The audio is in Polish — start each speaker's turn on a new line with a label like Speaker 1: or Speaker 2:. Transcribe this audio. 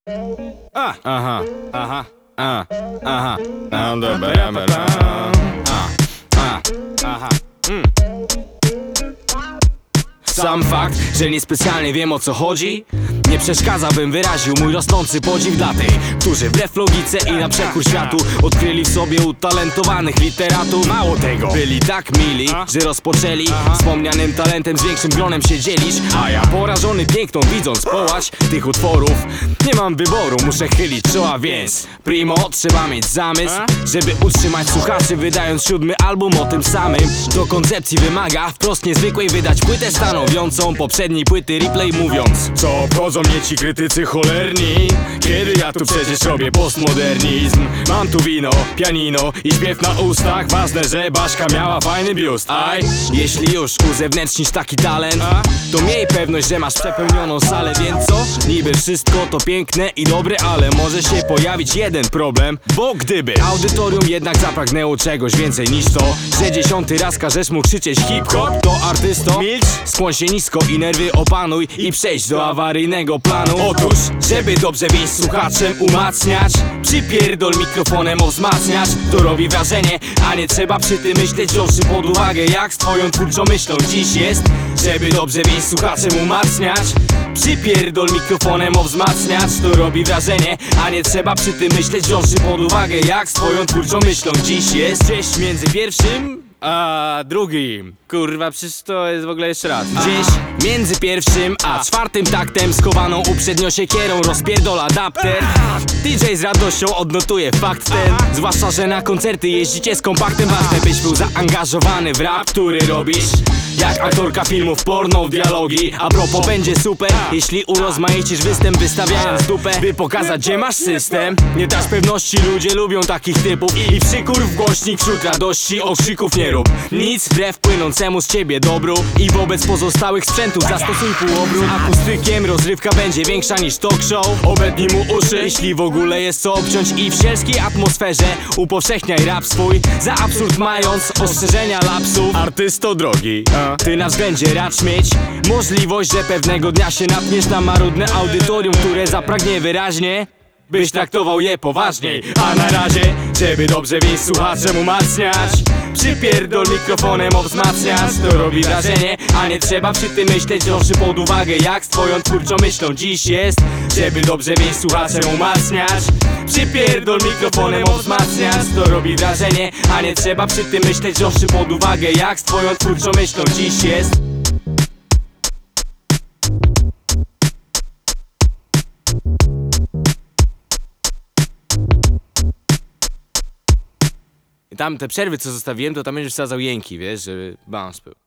Speaker 1: Aha. Sam fakt, że niespecjalnie wiem o co chodzi, nie przeszkadza, bym wyraził mój rosnący podziw dla tych, którzy wbrew logice i na przekór światu odkryli w sobie utalentowanych literatów. Mało tego, byli tak mili, że rozpoczęli wspomnianym talentem z większym gronem się dzielić. A ja porażony piękną widząc połać tych utworów, nie mam wyboru, muszę chylić czoła, więc primo, trzeba mieć zamysł, żeby utrzymać słuchaczy, wydając 7. album o tym samym. Do koncepcji wymaga wprost niezwykłej wydać płytę stanowiącą poprzedniej płyty replay, mówiąc: co obchodzą mnie ci krytycy cholerni, kiedy ja tu przecież robię postmodernizm. Mam tu wino, pianino i śpiew na ustach, ważne, że Baśka miała fajny biust. Aj, jeśli już uzewnętrznisz taki talent, to miej pewność, że masz przepełnioną salę. Więc co? Niby wszystko to piękne i dobre, ale może się pojawić jeden problem. Bo gdyby audytorium jednak zapragnęło czegoś więcej niż to, że 10. raz każesz mu krzyczeć hip-hop, to artysto, milcz, skłoń się nisko i nerwy opanuj i przejdź do awaryjnego planu. Otóż, żeby dobrze wieść słuchaczem umacniać, przypierdol mikrofonem o wzmacniacz. To robi wrażenie, a nie trzeba przy tym myśleć, wziąwszy pod uwagę jak z twoją twórczą myślą dziś jest. Żeby dobrze wieść słuchaczem umacniać, przypierdol mikrofonem o wzmacniacz. To robi wrażenie, a nie trzeba przy tym myśleć, wziąwszy pod uwagę jak z twoją twórczą myślą dziś jest. Gdzieś między pierwszym a drugim, kurwa, przecież to jest w ogóle jeszcze raz. Gdzieś między pierwszym a 4. taktem, schowaną uprzednio siekierą, rozpierdol adapter. DJ z radością odnotuje fakt ten, zwłaszcza, że na koncerty jeździcie z kompaktem. Ważne, byś był zaangażowany w rap, który robisz jak aktorka filmów porno, dialogi. A propos, będzie super, jeśli urozmaicisz występ, wystawiając dupę, by pokazać, gdzie masz system. Nie dasz pewności, ludzie lubią takich typów i przykur w głośnik wśród radości, okrzyków nie rób nic wbrew płynącemu z ciebie dobru. I wobec pozostałych sprzętów zastosuj półobrót. Akustykiem rozrywka będzie większa niż talk show. Obetnij mu uszy, jeśli w ogóle jest co obciąć, i w sielskiej atmosferze upowszechniaj rap swój, za absurd mając ostrzeżenia lapsów. Artysto drogi, ty na względzie racz mieć możliwość, że pewnego dnia się natniesz na marudne audytorium, które zapragnie wyraźnie, byś traktował je poważniej. A na razie, żeby dobrze wieść słuchaczem umacniać, przypierdol mikrofonem o wzmacniacz. To robi wrażenie, a nie trzeba przy tym myśleć, wziąwszy pod uwagę jak z twoją twórczą myślą dziś jest. Żeby dobrze wieść słuchaczem umacniać, przypierdol mikrofonem o wzmacniacz. To robi wrażenie, a nie trzeba przy tym myśleć, wziąwszy pod uwagę jak z twoją twórczą myślą dziś jest. I tam te przerwy co zostawiłem, to tam będziesz wsadzał jęki, wiesz, żeby balans był.